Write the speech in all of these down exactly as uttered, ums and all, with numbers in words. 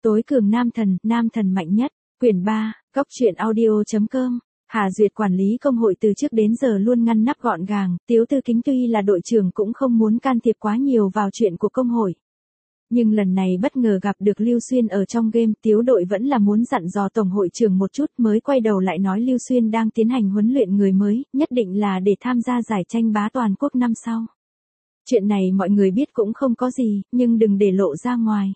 Tối cường nam thần, nam thần mạnh nhất, quyển ba, góc truyện audio chấm com. Hà Duyệt quản lý công hội từ trước đến giờ luôn ngăn nắp gọn gàng, Tiếu Tư Kính tuy là đội trưởng cũng không muốn can thiệp quá nhiều vào chuyện của công hội. Nhưng lần này bất ngờ gặp được Lưu Xuyên ở trong game, Tiếu đội vẫn là muốn dặn dò tổng hội trưởng một chút, mới quay đầu lại nói Lưu Xuyên đang tiến hành huấn luyện người mới, nhất định là để tham gia giải tranh bá toàn quốc năm sau. Chuyện này mọi người biết cũng không có gì, nhưng đừng để lộ ra ngoài.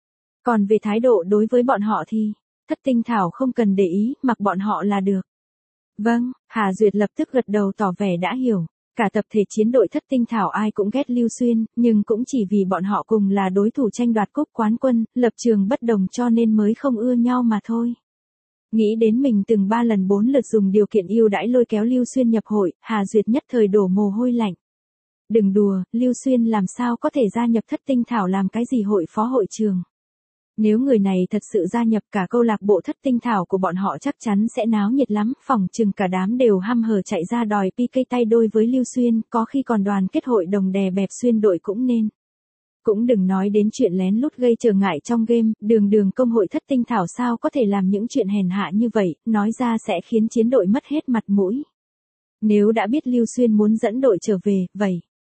Còn về thái độ đối với bọn họ thì, Thất Tinh Thảo không cần để ý, mặc bọn họ là được. Vâng, Hà Duyệt lập tức gật đầu tỏ vẻ đã hiểu. Cả tập thể chiến đội Thất Tinh Thảo ai cũng ghét Lưu Xuyên, nhưng cũng chỉ vì bọn họ cùng là đối thủ tranh đoạt cúp quán quân, lập trường bất đồng cho nên mới không ưa nhau mà thôi. Nghĩ đến mình từng ba lần bốn lượt dùng điều kiện ưu đãi lôi kéo Lưu Xuyên nhập hội, Hà Duyệt nhất thời đổ mồ hôi lạnh. Đừng đùa, Lưu Xuyên làm sao có thể gia nhập Thất Tinh Thảo làm cái gì hội phó hội trường. Nếu người này thật sự gia nhập cả câu lạc bộ Thất Tinh Thảo của bọn họ chắc chắn sẽ náo nhiệt lắm, phỏng chừng cả đám đều hăm hở chạy ra đòi pê ca tay đôi với Lưu Xuyên, có khi còn đoàn kết hội đồng đè bẹp Xuyên đội cũng nên. Cũng đừng nói đến chuyện lén lút gây trở ngại trong game, đường đường công hội Thất Tinh Thảo sao có thể làm những chuyện hèn hạ như vậy, nói ra sẽ khiến chiến đội mất hết mặt mũi. Nếu đã biết Lưu Xuyên muốn dẫn đội trở về, vậy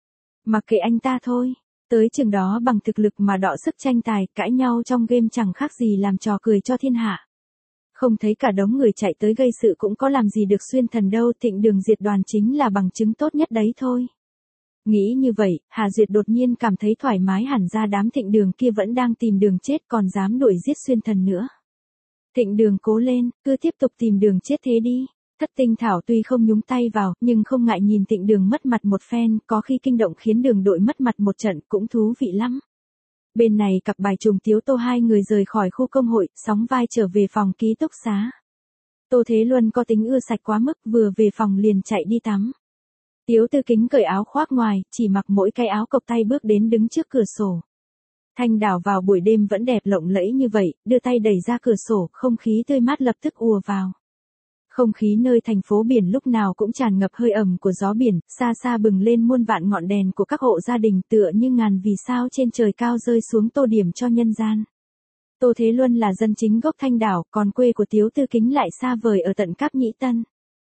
mặc kệ anh ta thôi. Tới chừng đó bằng thực lực mà đọ sức tranh tài, cãi nhau trong game chẳng khác gì làm trò cười cho thiên hạ. Không thấy cả đống người chạy tới gây sự cũng có làm gì được Xuyên thần đâu, Thịnh Đường diệt đoàn chính là bằng chứng tốt nhất đấy thôi. Nghĩ như vậy, Hà Duyệt đột nhiên cảm thấy thoải mái hẳn ra, đám Thịnh Đường kia vẫn đang tìm đường chết còn dám đuổi giết Xuyên thần nữa. Thịnh Đường cố lên, cứ tiếp tục tìm đường chết thế đi. Thất Tinh Thảo tuy không nhúng tay vào, nhưng không ngại nhìn Thịnh Đường mất mặt một phen, có khi kinh động khiến đường đội mất mặt một trận cũng thú vị lắm. Bên này cặp bài trùng Tiếu Tô hai người rời khỏi khu công hội, sóng vai trở về phòng ký túc xá. Tô Thế Luân có tính ưa sạch quá mức, vừa về phòng liền chạy đi tắm. Tiếu Tư Kính cởi áo khoác ngoài, chỉ mặc mỗi cái áo cộc tay bước đến đứng trước cửa sổ. Thanh đảo vào buổi đêm vẫn đẹp lộng lẫy như vậy, đưa tay đẩy ra cửa sổ, không khí tươi mát lập tức ùa vào. Không khí nơi thành phố biển lúc nào cũng tràn ngập hơi ẩm của gió biển, xa xa bừng lên muôn vạn ngọn đèn của các hộ gia đình tựa như ngàn vì sao trên trời cao rơi xuống tô điểm cho nhân gian. Tô Thế Luân là dân chính gốc Thanh Đảo, còn quê của Tiếu Tư Kính lại xa vời ở tận Cáp Nhĩ Tân.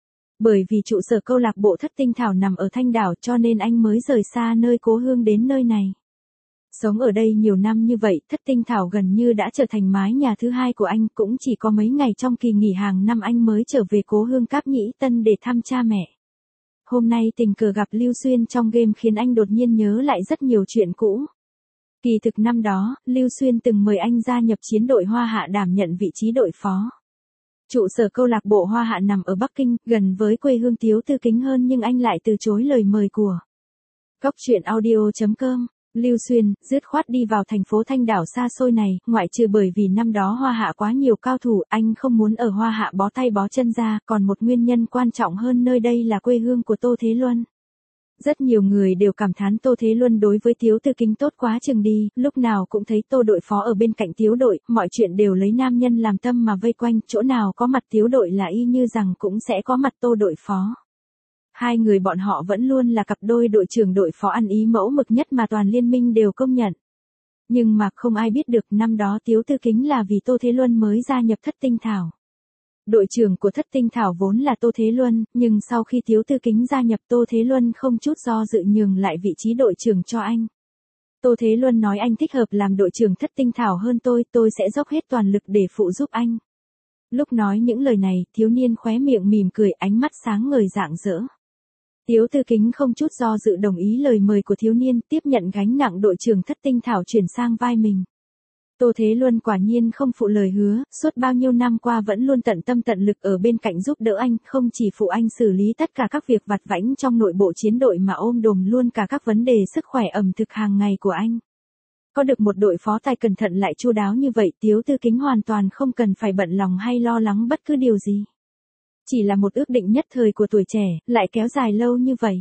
Bởi vì trụ sở câu lạc bộ Thất Tinh Thảo nằm ở Thanh Đảo cho nên anh mới rời xa nơi cố hương đến nơi này. Sống ở đây nhiều năm như vậy, Thất Tinh Thảo gần như đã trở thành mái nhà thứ hai của anh, cũng chỉ có mấy ngày trong kỳ nghỉ hàng năm anh mới trở về cố hương Cáp Nhĩ Tân để thăm cha mẹ. Hôm nay tình cờ gặp Lưu Xuyên trong game khiến anh đột nhiên nhớ lại rất nhiều chuyện cũ. Kỳ thực năm đó, Lưu Xuyên từng mời anh gia nhập chiến đội Hoa Hạ đảm nhận vị trí đội phó. Trụ sở câu lạc bộ Hoa Hạ nằm ở Bắc Kinh, gần với quê hương Tiếu Tư Kính hơn nhưng anh lại từ chối lời mời của góc truyện audio chấm com. Lưu Xuyên, dứt khoát đi vào thành phố Thanh Đảo xa xôi này, ngoại trừ bởi vì năm đó Hoa Hạ quá nhiều cao thủ, anh không muốn ở Hoa Hạ bó tay bó chân ra, còn một nguyên nhân quan trọng hơn nơi đây là quê hương của Tô Thế Luân. Rất nhiều người đều cảm thán Tô Thế Luân đối với Tiếu Tư Kính tốt quá chừng đi, lúc nào cũng thấy Tô đội phó ở bên cạnh Tiếu đội, mọi chuyện đều lấy nam nhân làm tâm mà vây quanh, chỗ nào có mặt Tiếu đội là y như rằng cũng sẽ có mặt Tô đội phó. Hai người bọn họ vẫn luôn là cặp đôi đội trưởng đội phó ăn ý mẫu mực nhất mà toàn liên minh đều công nhận. Nhưng mà không ai biết được năm đó Tiếu Tư Kính là vì Tô Thế Luân mới gia nhập Thất Tinh Thảo. Đội trưởng của Thất Tinh Thảo vốn là Tô Thế Luân, nhưng sau khi Tiếu Tư Kính gia nhập Tô Thế Luân không chút do dự nhường lại vị trí đội trưởng cho anh. Tô Thế Luân nói anh thích hợp làm đội trưởng Thất Tinh Thảo hơn tôi, tôi sẽ dốc hết toàn lực để phụ giúp anh. Lúc nói những lời này, thiếu niên khóe miệng mỉm cười, ánh mắt sáng ngời rạng rỡ. Tiếu Tư Kính không chút do dự đồng ý lời mời của thiếu niên, tiếp nhận gánh nặng đội trưởng Thất Tinh Thảo chuyển sang vai mình. Tô Thế Luân quả nhiên không phụ lời hứa, suốt bao nhiêu năm qua vẫn luôn tận tâm tận lực ở bên cạnh giúp đỡ anh, không chỉ phụ anh xử lý tất cả các việc vặt vãnh trong nội bộ chiến đội mà ôm đồm luôn cả các vấn đề sức khỏe ẩm thực hàng ngày của anh. Có được một đội phó tài cẩn thận lại chu đáo như vậy, Tiếu Tư Kính hoàn toàn không cần phải bận lòng hay lo lắng bất cứ điều gì. Chỉ là một ước định nhất thời của tuổi trẻ, lại kéo dài lâu như vậy.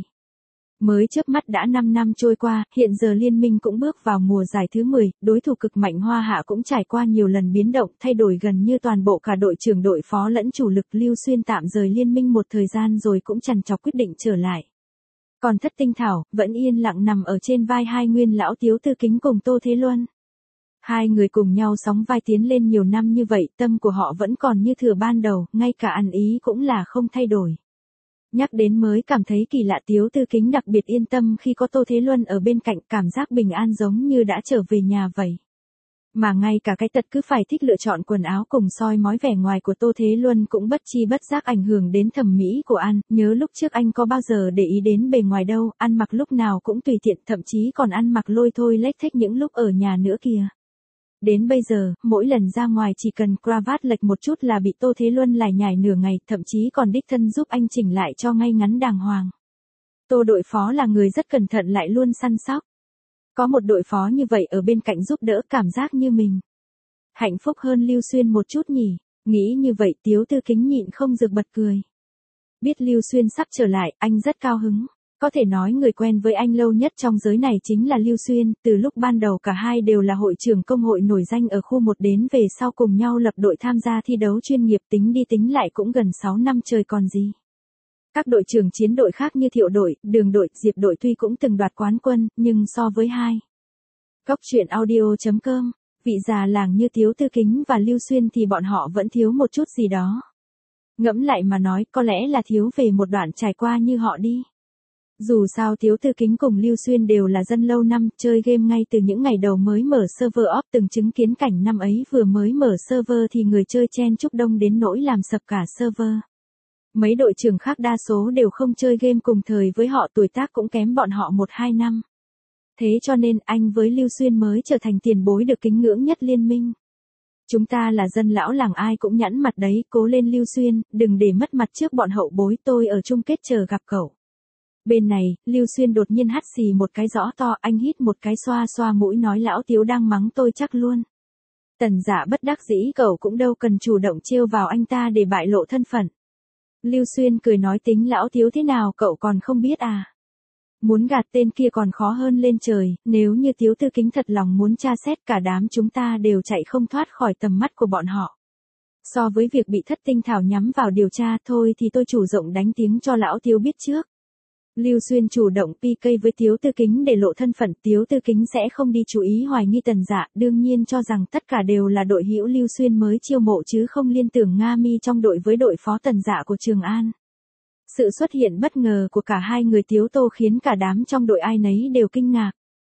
Mới chớp mắt đã năm năm trôi qua, hiện giờ liên minh cũng bước vào mùa giải thứ mười, đối thủ cực mạnh Hoa Hạ cũng trải qua nhiều lần biến động, thay đổi gần như toàn bộ cả đội trưởng đội phó lẫn chủ lực. Lưu Xuyên tạm rời liên minh một thời gian rồi cũng chằn chọc quyết định trở lại. Còn Thất Tinh Thảo, vẫn yên lặng nằm ở trên vai hai nguyên lão Tiếu Tư Kính cùng Tô Thế Luân. Hai người cùng nhau sóng vai tiến lên nhiều năm như vậy, tâm của họ vẫn còn như thừa ban đầu, ngay cả ăn ý cũng là không thay đổi. Nhắc đến mới cảm thấy kỳ lạ, Tiếu Tư Kính đặc biệt yên tâm khi có Tô Thế Luân ở bên cạnh, cảm giác bình an giống như đã trở về nhà vậy. Mà ngay cả cái tật cứ phải thích lựa chọn quần áo cùng soi mói vẻ ngoài của Tô Thế Luân cũng bất chi bất giác ảnh hưởng đến thẩm mỹ của anh, nhớ lúc trước anh có bao giờ để ý đến bề ngoài đâu, ăn mặc lúc nào cũng tùy tiện, thậm chí còn ăn mặc lôi thôi lếch thếch những lúc ở nhà nữa kìa. Đến bây giờ, mỗi lần ra ngoài chỉ cần cravat lệch một chút là bị Tô Thế Luân lải nhải nửa ngày, thậm chí còn đích thân giúp anh chỉnh lại cho ngay ngắn đàng hoàng. Tô đội phó là người rất cẩn thận lại luôn săn sóc. Có một đội phó như vậy ở bên cạnh giúp đỡ, cảm giác như mình hạnh phúc hơn Lưu Xuyên một chút nhỉ. Nghĩ như vậy Tiếu Tư Kính nhịn không được bật cười. Biết Lưu Xuyên sắp trở lại, anh rất cao hứng. Có thể nói người quen với anh lâu nhất trong giới này chính là Lưu Xuyên, từ lúc ban đầu cả hai đều là hội trưởng công hội nổi danh ở khu một đến về sau cùng nhau lập đội tham gia thi đấu chuyên nghiệp, tính đi tính lại cũng gần sáu năm trời còn gì. Các đội trưởng chiến đội khác như Thiệu đội, Đường đội, Diệp đội tuy cũng từng đoạt quán quân, nhưng so với hai Cốc truyện audio chấm com, vị già làng như Tiếu Tư Kính và Lưu Xuyên thì bọn họ vẫn thiếu một chút gì đó. Ngẫm lại mà nói, có lẽ là thiếu về một đoạn trải qua như họ đi. Dù sao Tiếu Tư Kính cùng Lưu Xuyên đều là dân lâu năm, chơi game ngay từ những ngày đầu mới mở server off, từng chứng kiến cảnh năm ấy vừa mới mở server thì người chơi chen chúc đông đến nỗi làm sập cả server. Mấy đội trưởng khác đa số đều không chơi game cùng thời với họ, tuổi tác cũng kém bọn họ một hai năm. Thế cho nên anh với Lưu Xuyên mới trở thành tiền bối được kính ngưỡng nhất liên minh. Chúng ta là dân lão làng ai cũng nhẵn mặt đấy, cố lên Lưu Xuyên, đừng để mất mặt trước bọn hậu bối, tôi ở chung kết chờ gặp cậu. Bên này, Lưu Xuyên đột nhiên hắt xì một cái rõ to, anh hít một cái xoa xoa mũi nói lão Tiếu đang mắng tôi chắc luôn. Tần Dạ bất đắc dĩ, cậu cũng đâu cần chủ động trêu vào anh ta để bại lộ thân phận. Lưu Xuyên cười nói tính lão Tiếu thế nào cậu còn không biết à. Muốn gạt tên kia còn khó hơn lên trời, nếu như Tiếu Tư Kính thật lòng muốn tra xét cả đám chúng ta đều chạy không thoát khỏi tầm mắt của bọn họ. So với việc bị Thất Tinh Thảo nhắm vào điều tra thôi thì tôi chủ động đánh tiếng cho lão Tiếu biết trước. Lưu Xuyên chủ động pê ca với Tiếu Tư Kính để lộ thân phận, Tiếu Tư Kính sẽ không đi chú ý hoài nghi Tần Dạ, đương nhiên cho rằng tất cả đều là đội hữu Lưu Xuyên mới chiêu mộ chứ không liên tưởng Nga Mi trong đội với đội phó Tần Dạ của Trường An. Sự xuất hiện bất ngờ của cả hai người Tiếu Tô khiến cả đám trong đội ai nấy đều kinh ngạc.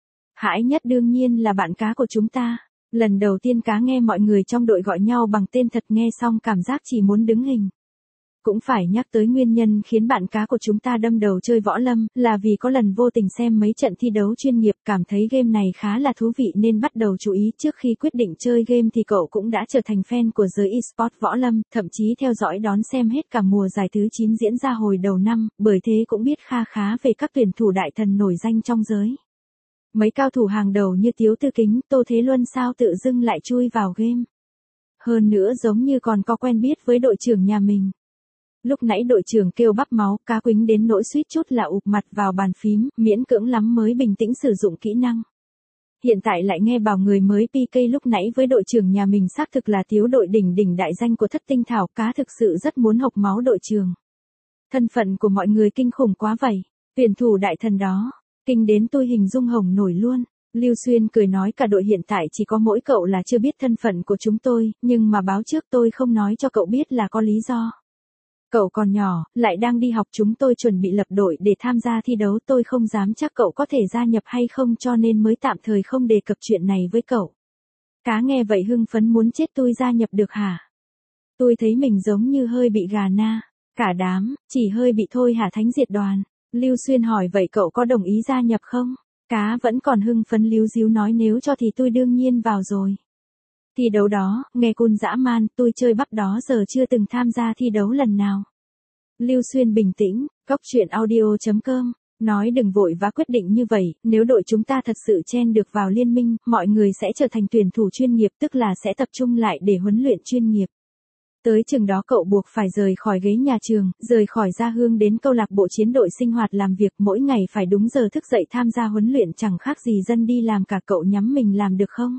Hãi nhất đương nhiên là bạn cá của chúng ta. Lần đầu tiên cá nghe mọi người trong đội gọi nhau bằng tên thật, nghe xong cảm giác chỉ muốn đứng hình. Cũng phải nhắc tới nguyên nhân khiến bạn cá của chúng ta đâm đầu chơi võ lâm, là vì có lần vô tình xem mấy trận thi đấu chuyên nghiệp, cảm thấy game này khá là thú vị nên bắt đầu chú ý. Trước khi quyết định chơi game thì cậu cũng đã trở thành fan của giới eSports võ lâm, thậm chí theo dõi đón xem hết cả mùa giải thứ chín diễn ra hồi đầu năm, bởi thế cũng biết kha khá về các tuyển thủ đại thần nổi danh trong giới. Mấy cao thủ hàng đầu như Tiếu Tư Kính, Tô Thế Luân sao tự dưng lại chui vào game. Hơn nữa giống như còn có quen biết với đội trưởng nhà mình. Lúc nãy đội trưởng kêu bắp máu, cá quýnh đến nỗi suýt chút là ụp mặt vào bàn phím, miễn cưỡng lắm mới bình tĩnh sử dụng kỹ năng. Hiện tại lại nghe bảo người mới pê ca lúc nãy với đội trưởng nhà mình xác thực là Tiếu đội đỉnh đỉnh đại danh của Thất Tinh Thảo, cá thực sự rất muốn hộc máu đội trưởng. Thân phận của mọi người kinh khủng quá vậy, tuyển thủ đại thần đó, kinh đến tôi hình dung hồng nổi luôn. Lưu Xuyên cười nói cả đội hiện tại chỉ có mỗi cậu là chưa biết thân phận của chúng tôi, nhưng mà báo trước tôi không nói cho cậu biết là có lý do. Cậu còn nhỏ, lại đang đi học, chúng tôi chuẩn bị lập đội để tham gia thi đấu, tôi không dám chắc cậu có thể gia nhập hay không cho nên mới tạm thời không đề cập chuyện này với cậu. Cá nghe vậy hưng phấn muốn chết, tôi gia nhập được hả? Tôi thấy mình giống như hơi bị gà na, cả đám, chỉ hơi bị thôi hả thánh diệt đoàn. Lưu Xuyên hỏi vậy cậu có đồng ý gia nhập không? Cá vẫn còn hưng phấn líu díu nói nếu cho thì tôi đương nhiên vào rồi. Thi đấu đó, nghe cun dã man, tôi chơi bắp đó giờ chưa từng tham gia thi đấu lần nào. Lưu Xuyên bình tĩnh, cốc truyện audio chấm com, nói đừng vội vã quyết định như vậy, nếu đội chúng ta thật sự chen được vào liên minh, mọi người sẽ trở thành tuyển thủ chuyên nghiệp, tức là sẽ tập trung lại để huấn luyện chuyên nghiệp. Tới chừng đó cậu buộc phải rời khỏi ghế nhà trường, rời khỏi gia hương đến câu lạc bộ chiến đội sinh hoạt làm việc, mỗi ngày phải đúng giờ thức dậy tham gia huấn luyện, chẳng khác gì dân đi làm cả, cậu nhắm mình làm được không?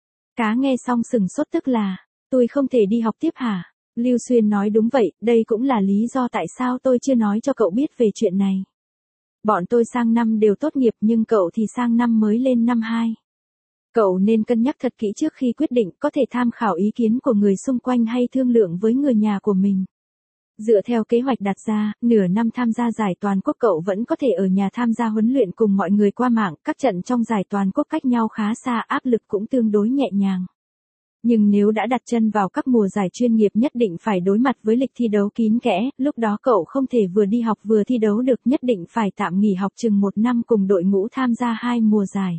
Cá nghe xong sừng sốt, tức là, tôi không thể đi học tiếp hả? Lưu Xuyên nói đúng vậy, đây cũng là lý do tại sao tôi chưa nói cho cậu biết về chuyện này. Bọn tôi sang năm đều tốt nghiệp nhưng cậu thì sang năm mới lên năm hai. Cậu nên cân nhắc thật kỹ trước khi quyết định, có thể tham khảo ý kiến của người xung quanh hay thương lượng với người nhà của mình. Dựa theo kế hoạch đặt ra, nửa năm tham gia giải toàn quốc cậu vẫn có thể ở nhà tham gia huấn luyện cùng mọi người qua mạng, các trận trong giải toàn quốc cách nhau khá xa, áp lực cũng tương đối nhẹ nhàng. Nhưng nếu đã đặt chân vào các mùa giải chuyên nghiệp nhất định phải đối mặt với lịch thi đấu kín kẽ, lúc đó cậu không thể vừa đi học vừa thi đấu được, nhất định phải tạm nghỉ học chừng một năm cùng đội ngũ tham gia hai mùa giải.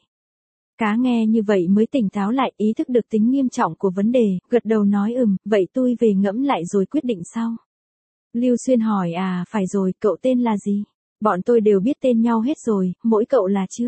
Cá nghe như vậy mới tỉnh táo lại, ý thức được tính nghiêm trọng của vấn đề, gật đầu nói ừm, vậy tôi về ngẫm lại rồi quyết định sau. Lưu Xuyên hỏi à, phải rồi, cậu tên là gì? Bọn tôi đều biết tên nhau hết rồi, mỗi cậu là chưa?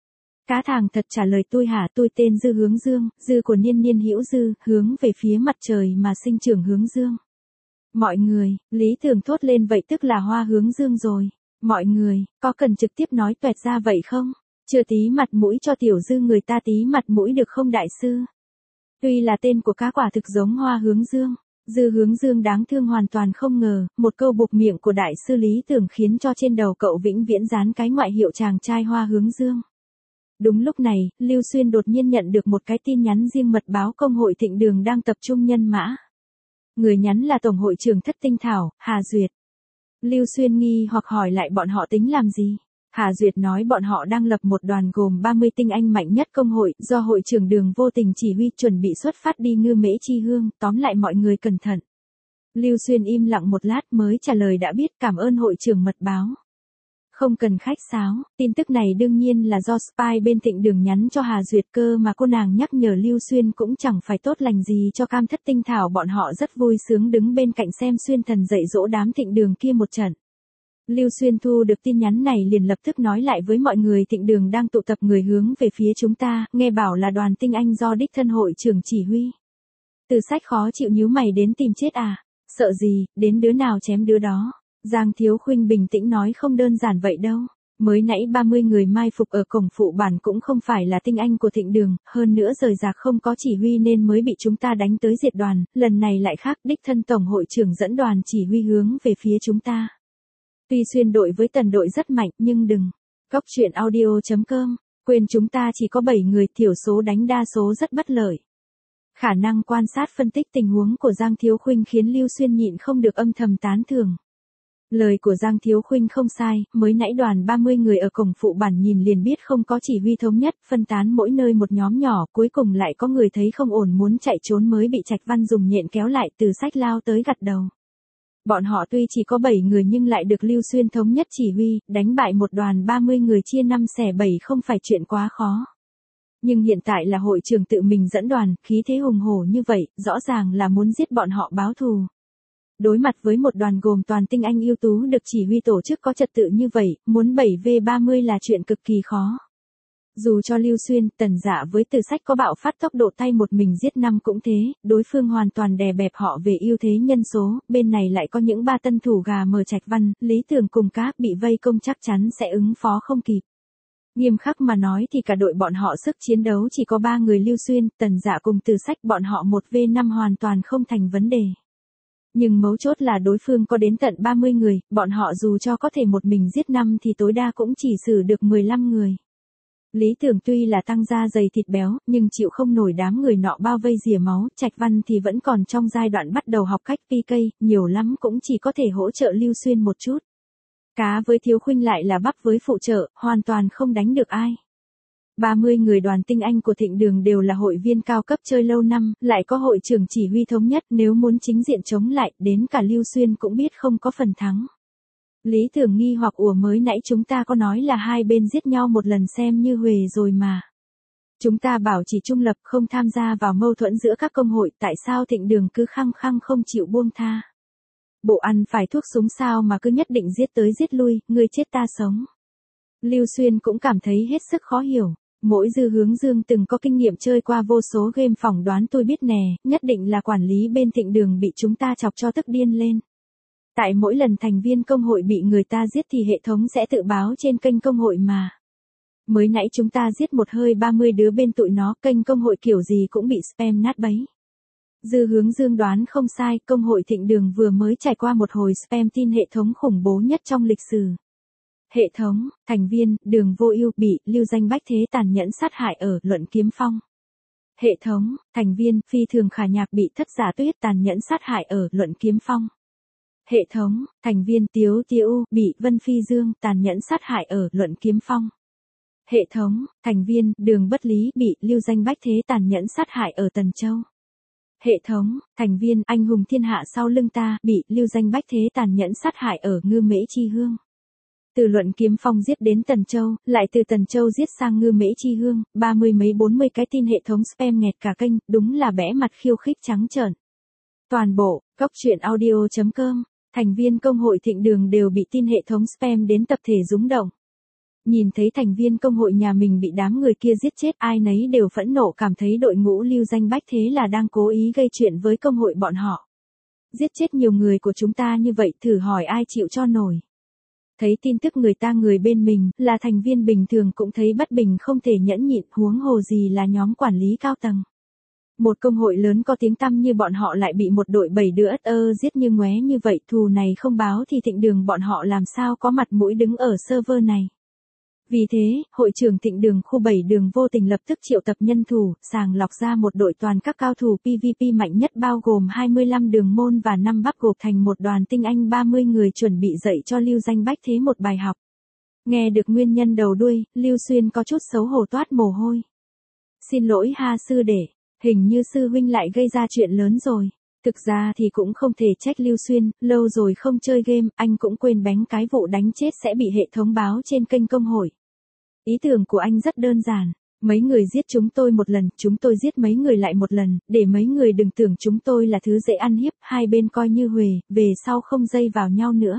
Cá thàng thật trả lời tôi hả, tôi tên Dư Hướng Dương, Dư của niên niên hữu dư, hướng về phía mặt trời mà sinh trưởng hướng dương. Mọi người, Lý Tưởng thốt lên vậy tức là hoa hướng dương rồi. Mọi người, có cần trực tiếp nói toẹt ra vậy không? Chưa tí mặt mũi cho tiểu Dư người ta tí mặt mũi được không đại sư? Tuy là tên của cá quả thực giống hoa hướng dương. Dư Hướng Dương đáng thương hoàn toàn không ngờ, một câu buộc miệng của đại sư Lý Tưởng khiến cho trên đầu cậu vĩnh viễn dán cái ngoại hiệu chàng trai hoa hướng dương. Đúng lúc này, Lưu Xuyên đột nhiên nhận được một cái tin nhắn riêng mật báo công hội Thịnh Đường đang tập trung nhân mã. Người nhắn là Tổng hội trưởng Thất Tinh Thảo, Hà Duyệt. Lưu Xuyên nghi hoặc hỏi lại bọn họ tính làm gì. Hà Duyệt nói bọn họ đang lập một đoàn gồm ba mươi tinh anh mạnh nhất công hội, do hội trưởng Đường vô tình chỉ huy, chuẩn bị xuất phát đi Ngư Mễ Chi Hương, tóm lại mọi người cẩn thận. Lưu Xuyên im lặng một lát mới trả lời đã biết, cảm ơn hội trưởng mật báo. Không cần khách sáo, tin tức này đương nhiên là do spy bên Thịnh Đường nhắn cho Hà Duyệt cơ mà, cô nàng nhắc nhở Lưu Xuyên cũng chẳng phải tốt lành gì cho Cam Thất Tinh Thảo, bọn họ rất vui sướng đứng bên cạnh xem Xuyên Thần dạy dỗ đám Thịnh Đường kia một trận. Lưu Xuyên thu được tin nhắn này liền lập tức nói lại với mọi người Thịnh Đường đang tụ tập người hướng về phía chúng ta, nghe bảo là đoàn tinh anh do đích thân hội trưởng chỉ huy. Từ Sách khó chịu nhíu mày, đến tìm chết à? Sợ gì, đến đứa nào chém đứa đó. Giang Thiếu Khuynh bình tĩnh nói không đơn giản vậy đâu. Mới nãy ba mươi người mai phục ở cổng phụ bản cũng không phải là tinh anh của Thịnh Đường, hơn nữa rời rạc không có chỉ huy nên mới bị chúng ta đánh tới diệt đoàn, lần này lại khác, đích thân tổng hội trưởng dẫn đoàn chỉ huy hướng về phía chúng ta. Tuy Xuyên đội với Tần đội rất mạnh nhưng đừng. Góc truyện audio chấm com, quên chúng ta chỉ có bảy người, thiểu số đánh đa số rất bất lợi. Khả năng quan sát phân tích tình huống của Giang Thiếu Khuynh khiến Lưu Xuyên nhịn không được âm thầm tán thưởng. Lời của Giang Thiếu Khuynh không sai, mới nãy đoàn ba mươi người ở cổng phụ bản nhìn liền biết không có chỉ huy thống nhất, phân tán mỗi nơi một nhóm nhỏ, cuối cùng lại có người thấy không ổn muốn chạy trốn mới bị Trạch Văn dùng nhện kéo lại, Từ Sách lao tới gật đầu. Bọn họ tuy chỉ có bảy người nhưng lại được Lưu Xuyên thống nhất chỉ huy, đánh bại một đoàn ba mươi người chia năm xẻ bảy không phải chuyện quá khó. Nhưng hiện tại là hội trưởng tự mình dẫn đoàn, khí thế hùng hổ như vậy, rõ ràng là muốn giết bọn họ báo thù. Đối mặt với một đoàn gồm toàn tinh anh ưu tú được chỉ huy tổ chức có trật tự như vậy, muốn bảy vs ba mươi là chuyện cực kỳ khó. Dù cho Lưu Xuyên, Tần Dạ với Từ Sách có bạo phát tốc độ tay một mình giết năm cũng thế, đối phương hoàn toàn đè bẹp họ về ưu thế nhân số, bên này lại có những ba tân thủ gà mờ Trạch Văn, Lý Tưởng cùng Cá bị vây công chắc chắn sẽ ứng phó không kịp. Nghiêm khắc mà nói thì cả đội bọn họ sức chiến đấu chỉ có ba người, Lưu Xuyên, Tần Dạ cùng Từ Sách, bọn họ một vs năm hoàn toàn không thành vấn đề. Nhưng mấu chốt là đối phương có đến tận ba mươi người, bọn họ dù cho có thể một mình giết năm thì tối đa cũng chỉ xử được mười lăm người. Lý Tưởng tuy là tăng da dày thịt béo, nhưng chịu không nổi đám người nọ bao vây rỉa máu, Trạch Văn thì vẫn còn trong giai đoạn bắt đầu học cách pê ca, nhiều lắm cũng chỉ có thể hỗ trợ Lưu Xuyên một chút. Cá với Thiếu Khuynh lại là bắp với phụ trợ, hoàn toàn không đánh được ai. ba mươi người đoàn tinh anh của Thịnh Đường đều là hội viên cao cấp chơi lâu năm, lại có hội trưởng chỉ huy thống nhất, nếu muốn chính diện chống lại, đến cả Lưu Xuyên cũng biết không có phần thắng. Lý Tưởng nghi hoặc ủa mới nãy chúng ta có nói là hai bên giết nhau một lần xem như huề rồi mà. Chúng ta bảo chỉ trung lập không tham gia vào mâu thuẫn giữa các công hội, tại sao Thịnh Đường cứ khăng khăng không chịu buông tha? Bộ ăn phải thuốc súng sao mà cứ nhất định giết tới giết lui, ngươi chết ta sống. Lưu Xuyên cũng cảm thấy hết sức khó hiểu. Mỗi Dư Hướng Dương từng có kinh nghiệm chơi qua vô số game, phỏng đoán tôi biết nè, nhất định là quản lý bên Thịnh Đường bị chúng ta chọc cho tức điên lên. Tại mỗi lần thành viên công hội bị người ta giết thì hệ thống sẽ tự báo trên kênh công hội mà. Mới nãy chúng ta giết một hơi ba mươi đứa bên tụi nó, kênh công hội kiểu gì cũng bị spam nát bấy. Dư Hướng Dương đoán không sai, công hội Thịnh Đường vừa mới trải qua một hồi spam tin hệ thống khủng bố nhất trong lịch sử. Hệ thống, thành viên, Đường Vô Ưu bị Lưu Danh Bách Thế tàn nhẫn sát hại ở Luận Kiếm Phong. Hệ thống, thành viên, phi thường khả nhạc bị thất giả tuyết tàn nhẫn sát hại ở Luận Kiếm Phong. Hệ thống, thành viên Tiếu Tiếu bị Vân Phi Dương tàn nhẫn sát hại ở Luận Kiếm Phong. Hệ thống, thành viên Đường Bất Lý bị Lưu Danh Bách Thế tàn nhẫn sát hại ở Tần Châu. Hệ thống, thành viên Anh hùng thiên hạ sau lưng ta bị Lưu Danh Bách Thế tàn nhẫn sát hại ở Ngư Mễ Chi Hương. Từ Luận Kiếm Phong giết đến Tần Châu, lại từ Tần Châu giết sang Ngư Mễ Chi Hương, ba mươi mấy bốn mươi cái tin hệ thống spam nghẹt cả kênh, đúng là bẽ mặt khiêu khích trắng trợn. Toàn bộ, cốc truyện audio chấm com, thành viên công hội Thịnh Đường đều bị tin hệ thống spam đến tập thể rúng động. Nhìn thấy thành viên công hội nhà mình bị đám người kia giết chết, ai nấy đều phẫn nộ, cảm thấy đội ngũ Lưu Danh Bách Thế là đang cố ý gây chuyện với công hội bọn họ. Giết chết nhiều người của chúng ta như vậy, thử hỏi ai chịu cho nổi. Thấy tin tức người ta người bên mình, là thành viên bình thường cũng thấy bất bình không thể nhẫn nhịn, huống hồ gì là nhóm quản lý cao tầng. Một công hội lớn có tiếng tăm như bọn họ lại bị một đội bảy đứa ất ơ giết như ngoé như vậy, thù này không báo thì Thịnh Đường bọn họ làm sao có mặt mũi đứng ở server này. Vì thế, hội trưởng Thịnh Đường khu bảy đường vô tình lập tức triệu tập nhân thủ, sàng lọc ra một đội toàn các cao thủ pê vê pê mạnh nhất bao gồm hai mươi lăm đường môn và năm bắp gộp thành một đoàn tinh anh ba mươi người, chuẩn bị dạy cho Lưu Danh Bách Thế một bài học. Nghe được nguyên nhân đầu đuôi, Lưu Xuyên có chút xấu hổ toát mồ hôi. Xin lỗi ha sư đệ, hình như sư huynh lại gây ra chuyện lớn rồi. Thực ra thì cũng không thể trách Lưu Xuyên, lâu rồi không chơi game, anh cũng quên bén cái vụ đánh chết sẽ bị hệ thống báo trên kênh công hội. Ý tưởng của anh rất đơn giản, mấy người giết chúng tôi một lần, chúng tôi giết mấy người lại một lần, để mấy người đừng tưởng chúng tôi là thứ dễ ăn hiếp, hai bên coi như huề, về sau không dây vào nhau nữa.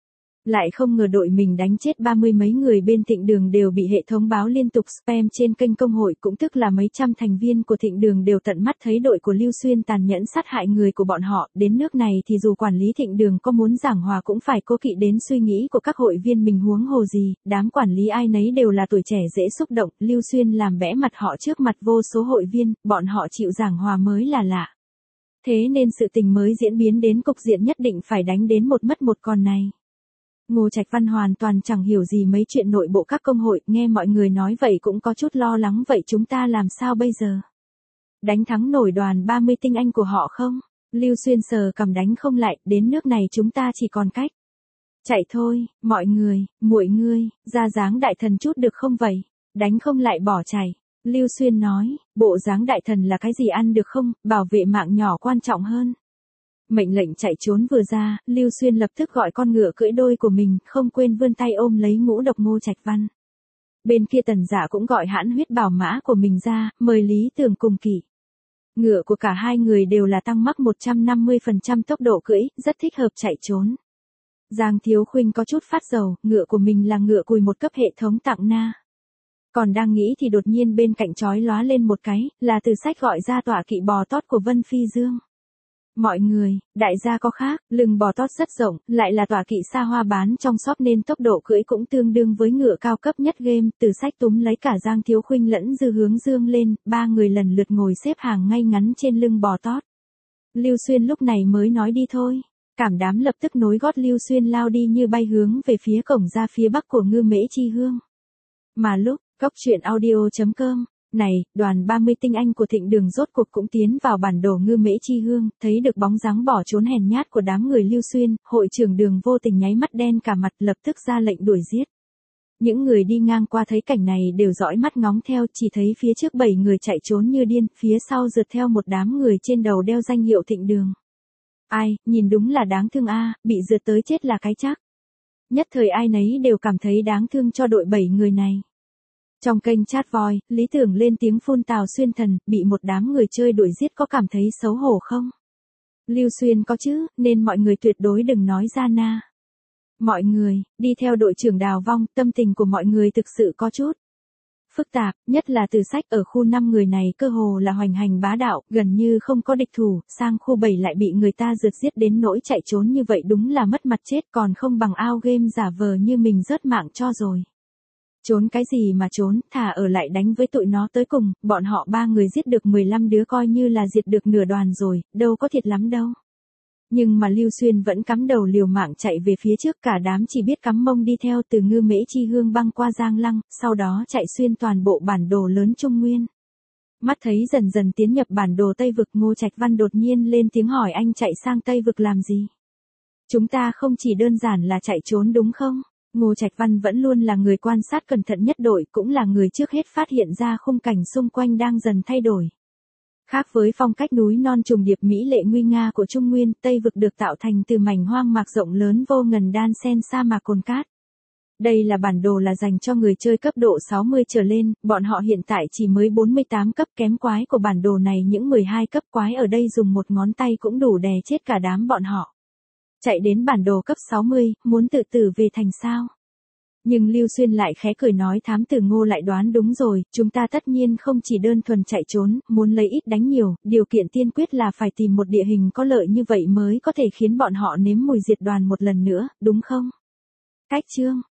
Lại không ngờ đội mình đánh chết ba mươi mấy người bên Thịnh Đường đều bị hệ thống báo liên tục spam trên kênh công hội, cũng tức là mấy trăm thành viên của Thịnh Đường đều tận mắt thấy đội của Lưu Xuyên tàn nhẫn sát hại người của bọn họ. Đến nước này thì dù quản lý Thịnh Đường có muốn giảng hòa cũng phải cố kỵ đến suy nghĩ của các hội viên mình, huống hồ gì, đám quản lý ai nấy đều là tuổi trẻ dễ xúc động, Lưu Xuyên làm bẽ mặt họ trước mặt vô số hội viên, bọn họ chịu giảng hòa mới là lạ. Thế nên sự tình mới diễn biến đến cục diện nhất định phải đánh đến một mất một còn này. Ngô Trạch Văn hoàn toàn chẳng hiểu gì mấy chuyện nội bộ các công hội, nghe mọi người nói vậy cũng có chút lo lắng, vậy chúng ta làm sao bây giờ? Đánh thắng nổi đoàn ba mươi tinh anh của họ không? Lưu Xuyên sờ cằm đánh không lại, đến nước này chúng ta chỉ còn cách chạy thôi, mọi người, muội ngươi, ra dáng đại thần chút được không vậy? Đánh không lại bỏ chạy. Lưu Xuyên nói, bộ dáng đại thần là cái gì ăn được không, bảo vệ mạng nhỏ quan trọng hơn. Mệnh lệnh chạy trốn vừa ra, Lưu Xuyên lập tức gọi con ngựa cưỡi đôi của mình, không quên vươn tay ôm lấy ngũ độc Ngô Trạch Văn. Bên kia Tần Giả cũng gọi hãn huyết bảo mã của mình ra, mời Lý Tường cùng kỵ. Ngựa của cả hai người đều là tăng mắc một trăm năm mươi phần trăm tốc độ cưỡi, rất thích hợp chạy trốn. Giang Thiếu Khuynh có chút phát dầu, ngựa của mình là ngựa cùi một cấp hệ thống tặng na. Còn đang nghĩ thì đột nhiên bên cạnh chói lóa lên một cái, là Từ Sách gọi ra tọa kỵ bò tót của Vân Phi Dương. Mọi người, đại gia có khác, lưng bò tót rất rộng, lại là tọa kỵ xa hoa bán trong shop nên tốc độ cưỡi cũng tương đương với ngựa cao cấp nhất game. Từ Sách túm lấy cả Giang Thiếu Khuynh lẫn Dư Hướng Dương lên, ba người lần lượt ngồi xếp hàng ngay ngắn trên lưng bò tót. Lưu Xuyên lúc này mới nói đi thôi. Cảm đám lập tức nối gót Lưu Xuyên lao đi như bay hướng về phía cổng ra phía bắc của Ngư Mễ Chi Hương. Mà lúc, cốc truyện audio chấm com, này, đoàn ba mươi tinh anh của Thịnh Đường rốt cuộc cũng tiến vào bản đồ Ngư Mễ Chi Hương, thấy được bóng dáng bỏ trốn hèn nhát của đám người Lưu Xuyên, hội trưởng Đường vô tình nháy mắt đen cả mặt, lập tức ra lệnh đuổi giết. Những người đi ngang qua thấy cảnh này đều dõi mắt ngóng theo, chỉ thấy phía trước bảy người chạy trốn như điên, phía sau rượt theo một đám người trên đầu đeo danh hiệu Thịnh Đường. Ai, nhìn đúng là đáng thương a, bị rượt tới chết là cái chắc. Nhất thời ai nấy đều cảm thấy đáng thương cho đội bảy người này. Trong kênh chat voi, Lý Tưởng lên tiếng phun Tào Xuyên Thần, bị một đám người chơi đuổi giết có cảm thấy xấu hổ không? Lưu Xuyên có chứ, nên mọi người tuyệt đối đừng nói ra na. Mọi người, đi theo đội trưởng Đào Vong, tâm tình của mọi người thực sự có chút phức tạp, nhất là Từ Sách ở khu năm người này cơ hồ là hoành hành bá đạo, gần như không có địch thủ, sang khu bảy lại bị người ta rượt giết đến nỗi chạy trốn như vậy đúng là mất mặt chết, còn không bằng ao game giả vờ như mình rớt mạng cho rồi. Trốn cái gì mà trốn, thà ở lại đánh với tụi nó tới cùng, bọn họ ba người giết được mười lăm đứa coi như là diệt được nửa đoàn rồi, đâu có thiệt lắm đâu. Nhưng mà Lưu Xuyên vẫn cắm đầu liều mạng chạy về phía trước, cả đám chỉ biết cắm mông đi theo từ Ngư Mễ Chi Hương băng qua Giang Lăng, sau đó chạy xuyên toàn bộ bản đồ lớn Trung Nguyên. Mắt thấy dần dần tiến nhập bản đồ Tây Vực, Ngô Trạch Văn đột nhiên lên tiếng hỏi anh chạy sang Tây Vực làm gì? Chúng ta không chỉ đơn giản là chạy trốn đúng không? Ngô Trạch Văn vẫn luôn là người quan sát cẩn thận nhất đội, cũng là người trước hết phát hiện ra khung cảnh xung quanh đang dần thay đổi. Khác với phong cách núi non trùng điệp mỹ lệ nguy nga của Trung Nguyên, Tây Vực được tạo thành từ mảnh hoang mạc rộng lớn vô ngần đan xen sa mạc cồn cát. Đây là bản đồ là dành cho người chơi cấp độ sáu mươi trở lên, bọn họ hiện tại chỉ mới bốn mươi tám cấp, kém quái của bản đồ này những mười hai cấp quái ở đây dùng một ngón tay cũng đủ đè chết cả đám bọn họ. Chạy đến bản đồ cấp sáu mươi, muốn tự tử về thành sao? Nhưng Lưu Xuyên lại khẽ cười nói thám tử Ngô lại đoán đúng rồi, chúng ta tất nhiên không chỉ đơn thuần chạy trốn, muốn lấy ít đánh nhiều, điều kiện tiên quyết là phải tìm một địa hình có lợi như vậy mới có thể khiến bọn họ nếm mùi diệt đoàn một lần nữa, đúng không? Cách chương